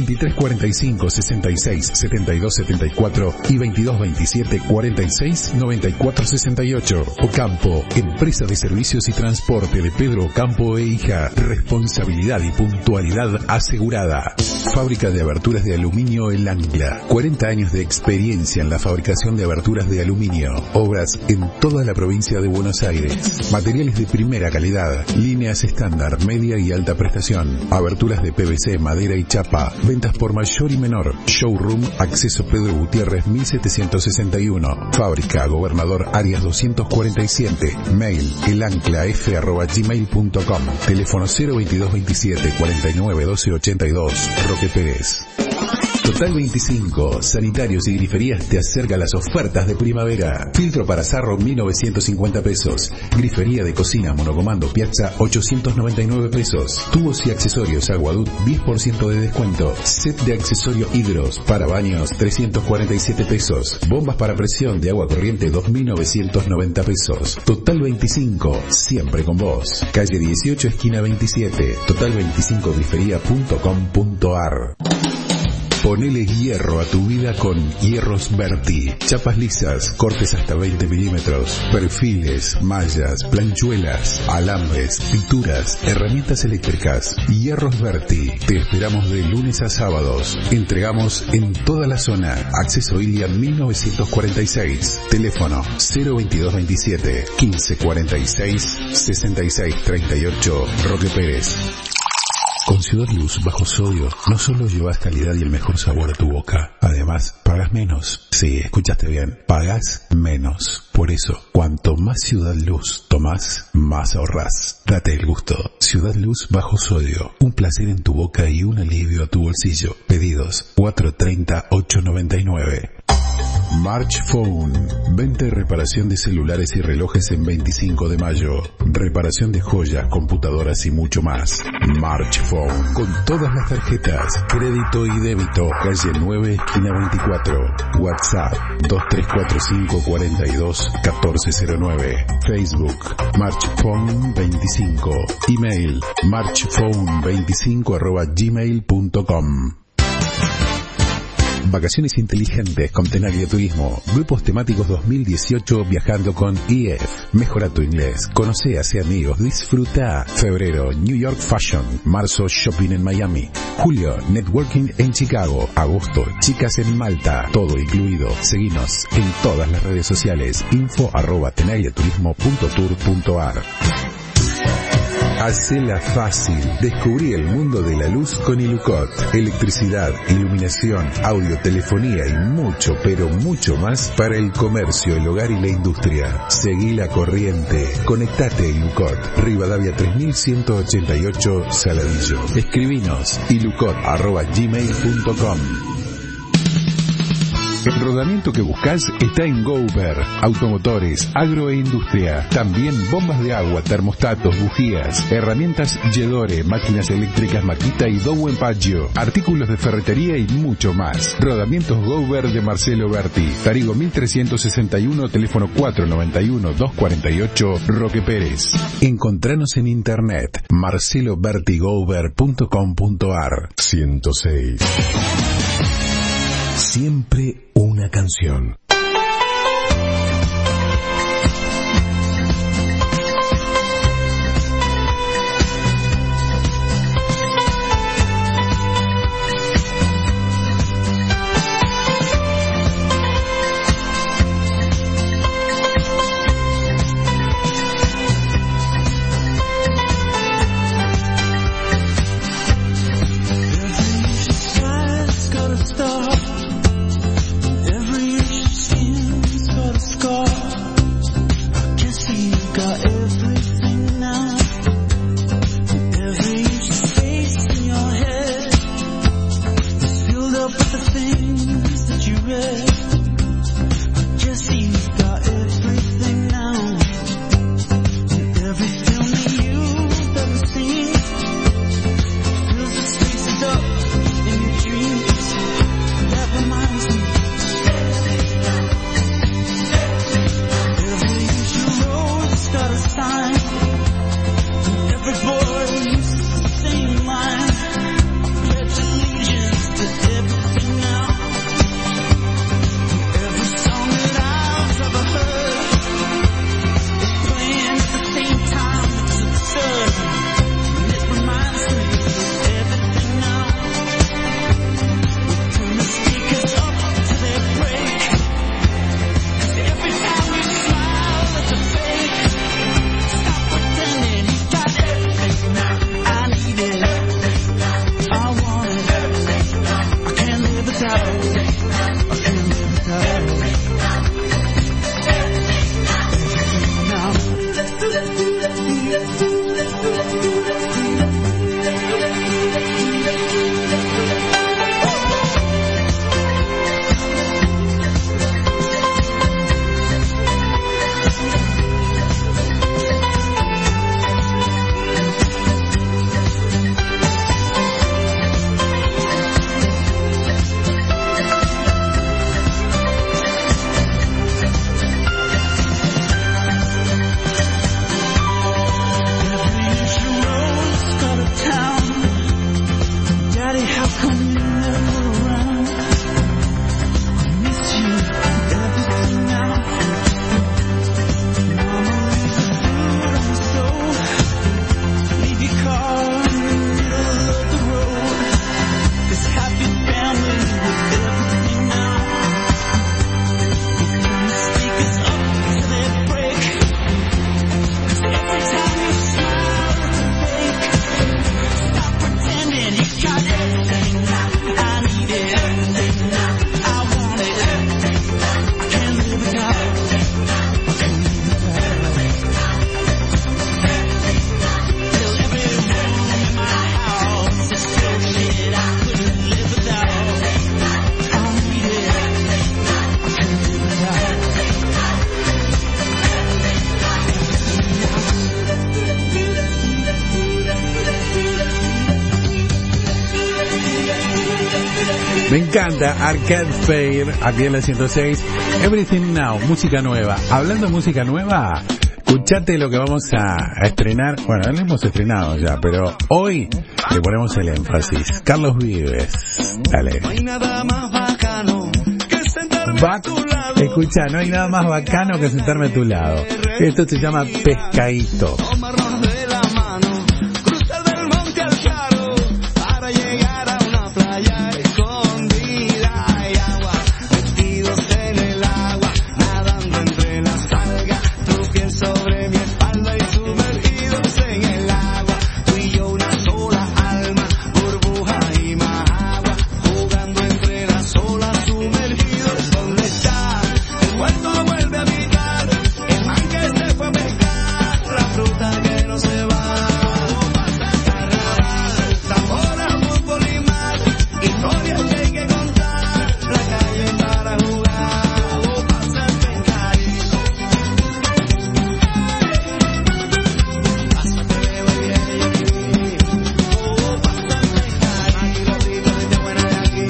2345 66 72 74 y 2227 46 94 68. Ocampo, empresa de servicios y transporte de Pedro Ocampo e Hija. Responsabilidad y puntualidad asegurada. Fábrica de aberturas de aluminio El Ancla. 40 años de experiencia en la fabricación de aberturas de aluminio. Obras en toda la provincia de Buenos Aires. Materiales de primera calidad. Líneas estándar, media y alta prestación. Aberturas de PVC, madera y chapa. Ventas por mayor y menor. Showroom, acceso Pedro Gutiérrez 1761. Fábrica Gobernador Arias 247. Mail elanclaf@gmail.com. Teléfono 02227 49 12 82. Roque Pérez. Total 25, sanitarios y griferías te acerca las ofertas de primavera. Filtro para sarro 1.950 pesos. Grifería de cocina monocomando Piazza 899 pesos. Tubos y accesorios Aguadut 10% de descuento. Set de accesorio hidros para baños 347 pesos. Bombas para presión de agua corriente 2.990 pesos. Total 25, siempre con vos. Calle 18, esquina 27. Total25grifería.com.ar. Ponele hierro a tu vida con Hierros Berti. Chapas lisas, cortes hasta 20 milímetros, perfiles, mallas, planchuelas, alambres, pinturas, herramientas eléctricas. Hierros Berti. Te esperamos de lunes a sábados. Entregamos en toda la zona. Acceso Ilia 1946. Teléfono 02227 1546 6638. Roque Pérez. Con Ciudad Luz bajo sodio no solo llevas calidad y el mejor sabor a tu boca, además pagas menos. Sí, escuchaste bien, pagas menos. Por eso, cuanto más Ciudad Luz tomás, más ahorrás. Date el gusto. Ciudad Luz bajo sodio, un placer en tu boca y un alivio a tu bolsillo. Pedidos 430-899. March Phone. Venta y reparación de celulares y relojes en 25 de mayo. Reparación de joyas, computadoras y mucho más. March Phone. Con todas las tarjetas. Crédito y débito. Calle 9, esquina 24. WhatsApp 2345 42 1409. Facebook March Phone 25. Email marchphone25@gmail.com. Vacaciones inteligentes con Tenaglia Turismo. Grupos temáticos 2018 viajando con EF. Mejora tu inglés. Conoce, hace amigos. Disfruta. Febrero, New York Fashion. Marzo, shopping en Miami. Julio, networking en Chicago. Agosto, chicas en Malta. Todo incluido. Seguinos en todas las redes sociales. info@tenagliaturismo.tour.ar. Hacela fácil. Descubrí el mundo de la luz con Ilucot. Electricidad, iluminación, audio, telefonía y mucho, pero mucho más para el comercio, el hogar y la industria. Seguí la corriente. Conectate a Ilucot. Rivadavia 3188 Saladillo. Escribinos ilucot@gmail.com. El rodamiento que buscas está en Gover. Automotores, agro e industria. También bombas de agua, termostatos, bujías, herramientas Yedore, máquinas eléctricas Makita y Dowen Paggio, artículos de ferretería y mucho más. Rodamientos Gover de Marcelo Berti. Tarigo 1361, teléfono 491-248, Roque Pérez. Encontranos en internet marcelobertigover.com.ar. 106. Siempre una canción. encanta Arcade Fire, aquí en la 106. Everything Now, música nueva. Hablando de música nueva, escuchate lo que vamos a estrenar. Bueno, lo hemos estrenado ya, pero hoy le ponemos el énfasis. Carlos Vives, dale. No hay nada más bacano que sentarme a tu lado. Escucha, no hay nada más bacano que sentarme a tu lado. Esto se llama Pescadito. Tomarnos de la mano, cruzar del monte al claro, para llegar a una playa escondida. Hay agua, vestidos en el agua, nadando entre las algas, tu piel sobre mi espalda y sumergidos en el agua. Tú y yo una sola alma, burbuja y más agua, jugando entre las olas, sumergidos. ¿Dónde estás? El puerto vuelve a picar, el man que se fue a pescar, la fruta que no se va. Carnaval, sabor a fútbol y mar, historias que hay que contar, la calle para jugar, o pasa el pescadito. Pásate de baile y o pasa el pescadito, gente buena de aquí.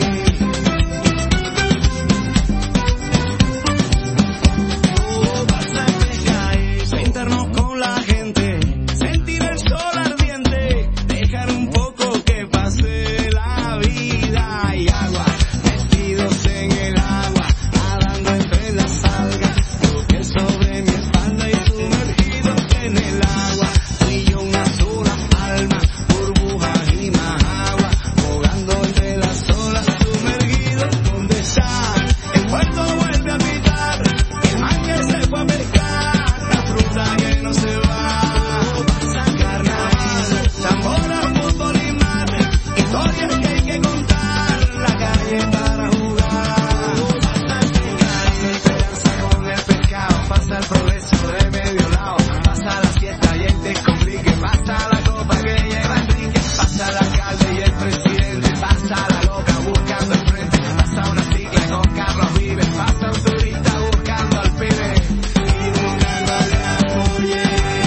Sentarnos con la gente, sentir el sol ardiente, dejar un poco que pase la vida. Hay agua, vestidos en el agua, nadando entre las algas, tu piel sobre mi espalda y sumergidos en el agua. Tú y yo una sola alma, burbujas y más agua, jugando entre las olas, sumergidos. ¿Dónde estás? El puerto vuelve a pitar, el man que se fue a pescar, la fruta que no se va. Pasa carnaval, sabor a fútbol y mar, historias que hay que contar, la calle para jugar. Pasa el pescado, se danza con el pescado, pasa el progreso de medio lado, pasa la fiesta y el descomplique, pasa la copa que lleva Enrique, pasa el alcalde y el presidente, pasa la loca buscando el frente, pasa una cicla con Carlos Vives, pasa un turista buscando al pibe y buscando al oye.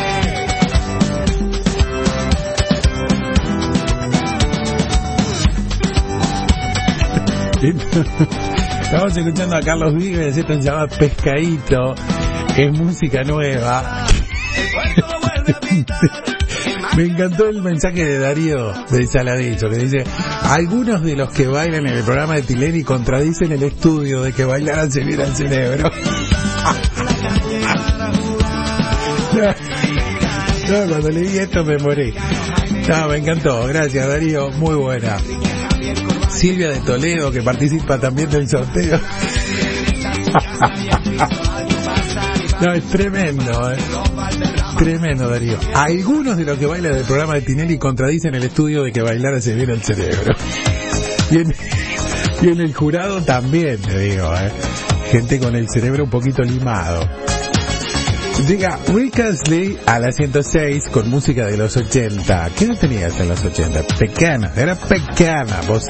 Estamos escuchando a Carlos Vives, esto se llama Pescadito, es música nueva. Me encantó el mensaje de Darío de Saladillo, que dice: algunos de los que bailan en el programa de Tinelli contradicen el estudio de que bailar hace bien al cerebro. No, cuando leí esto me morí. No, me encantó, gracias Darío, muy buena. Silvia de Toledo, que participa también del sorteo. No, es tremendo, tremendo, Darío. Algunos de los que bailan del programa de Tinelli contradicen el estudio de que bailar hace bien al cerebro. Y en el jurado también, te digo, gente con el cerebro un poquito limado. Llega Rick Astley a la 106 con música de los 80. ¿Qué edad tenías en los 80? Pequeña, era pequeña, vos.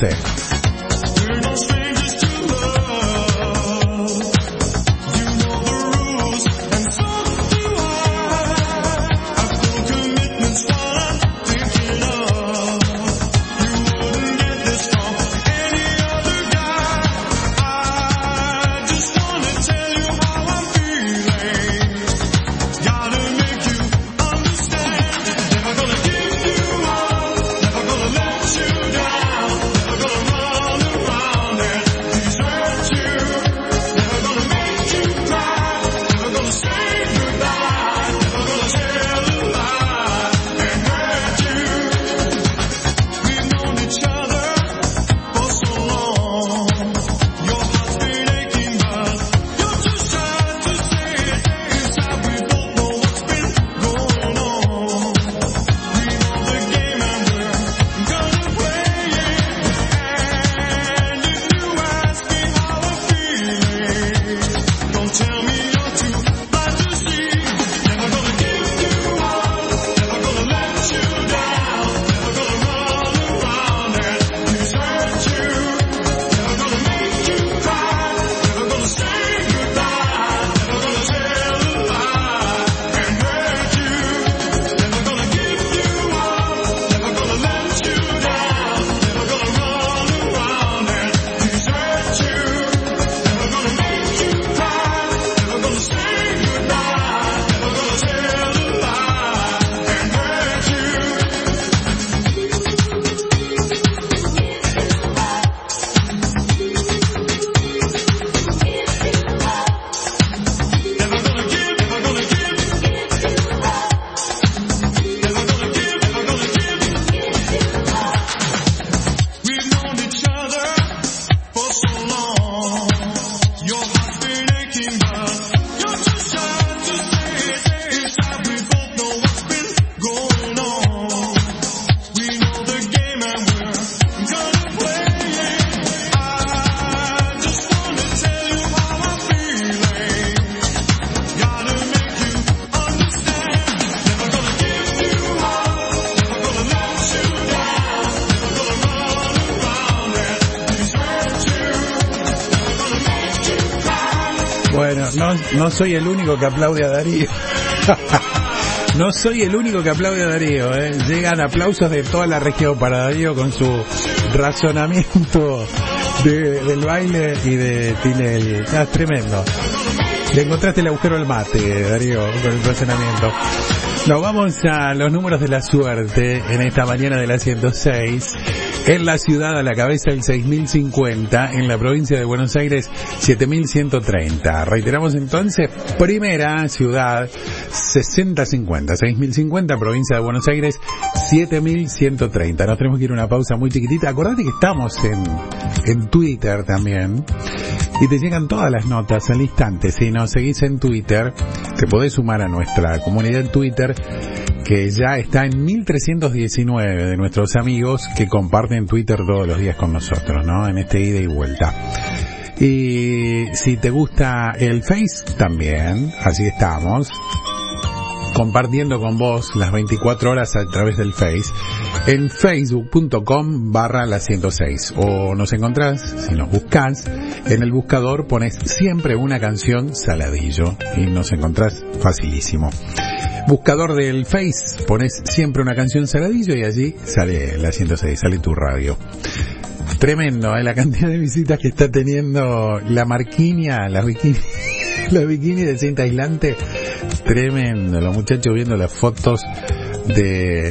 Bueno, no soy el único que aplaude a Darío. No soy el único que aplaude a Darío, ¿eh? Llegan aplausos de toda la región para Darío con su razonamiento del baile y de Tinelli. Es tremendo. Le encontraste el agujero al mate, Darío, con el razonamiento. Nos vamos a los números de la suerte en esta mañana de la 106. En la ciudad a la cabeza el 6050, en la provincia de Buenos Aires 7130. Reiteramos entonces, primera ciudad 6050, 6050, provincia de Buenos Aires 7130. Nos tenemos que ir a una pausa muy chiquitita. Acordate que estamos en Twitter también. Y te llegan todas las notas al instante. Si nos seguís en Twitter, te podés sumar a nuestra comunidad en Twitter, que ya está en 1319 de nuestros amigos que comparten Twitter todos los días con nosotros, ¿no? En este ida y vuelta. Y si te gusta el Face, también, así estamos, compartiendo con vos las 24 horas a través del Face, en facebook.com/la106. O nos encontrás, si nos buscás, en el buscador pones siempre una canción Saladillo y nos encontrás facilísimo. Buscador del Face, pones siempre una canción Saladillo y allí sale la 106, sale tu radio. Tremendo, la cantidad de visitas que está teniendo la Marquinia, la bikini de cinta aislante. Tremendo, los muchachos viendo las fotos de...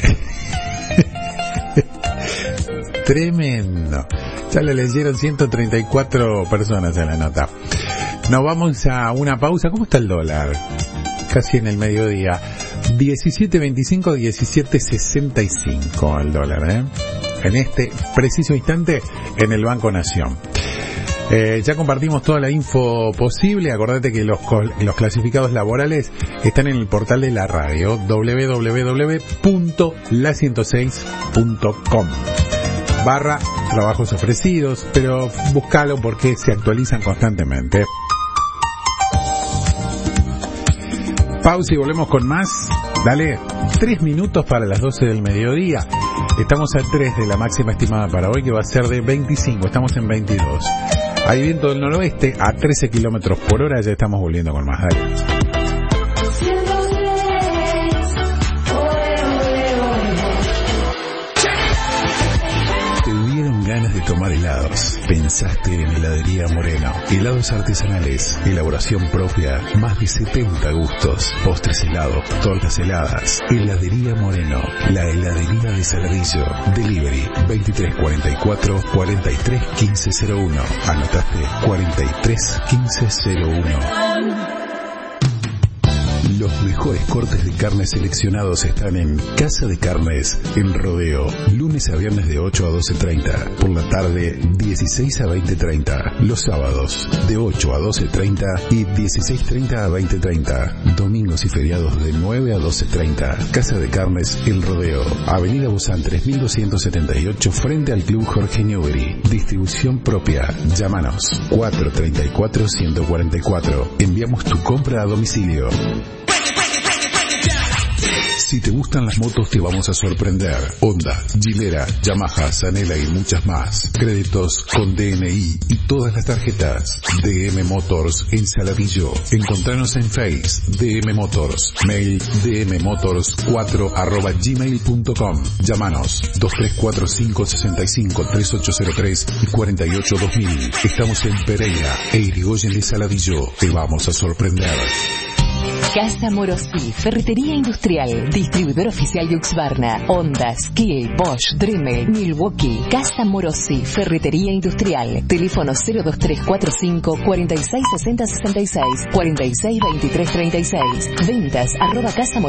Tremendo. Ya le leyeron 134 personas en la nota. Nos vamos a una pausa. ¿Cómo está el dólar? Casi en el mediodía. 17.25, 17.65 el dólar, ¿eh? En este preciso instante en el Banco Nación. Ya compartimos toda la info posible. Acordate que los clasificados laborales están en el portal de la radio, www.la106.com /trabajos ofrecidos, pero búscalo porque se actualizan constantemente. Pausa y volvemos con más. Dale, 3 minutos para las 12 del mediodía. Estamos a 3 de la máxima estimada para hoy, que va a ser de 25. Estamos en 22. Hay viento del noroeste a 13 kilómetros por hora. Ya estamos volviendo con más. Dale. Ganas de tomar helados. Pensaste en Heladería Moreno. Helados artesanales, elaboración propia, más de 70 gustos, postres helados, tortas heladas. Heladería Moreno, la heladería de Saladillo. Delivery 2344-431501. Anotaste 431501. Los mejores cortes de carne seleccionados están en Casa de Carnes, El Rodeo. Lunes a viernes de 8 a 12:30. Por la tarde, 16 a 20:30. Los sábados, de 8 a 12:30 y 16:30 a 20:30. Domingos y feriados de 9 a 12:30. Casa de Carnes, El Rodeo. Avenida Buzán 3278, frente al Club Jorge Newbery. Distribución propia. Llámanos 434-144. Enviamos tu compra a domicilio. Si te gustan las motos te vamos a sorprender. Honda, Gilera, Yamaha, Zanela y muchas más. Créditos con DNI y todas las tarjetas. DM Motors en Saladillo. Encontranos en Face, DM Motors. Mail dmmotors4@gmail.com. Llámanos 2345-65-3803 y 48-2000. Estamos en Pereira e Irigoyen de Saladillo. Te vamos a sorprender. Casa Morosí, ferretería industrial, distribuidor oficial de Husqvarna, Honda, Skill, Bosch, Dremel, Milwaukee. Casa Morosí, ferretería industrial. Teléfono 02345 466066 462336. Ventas @casa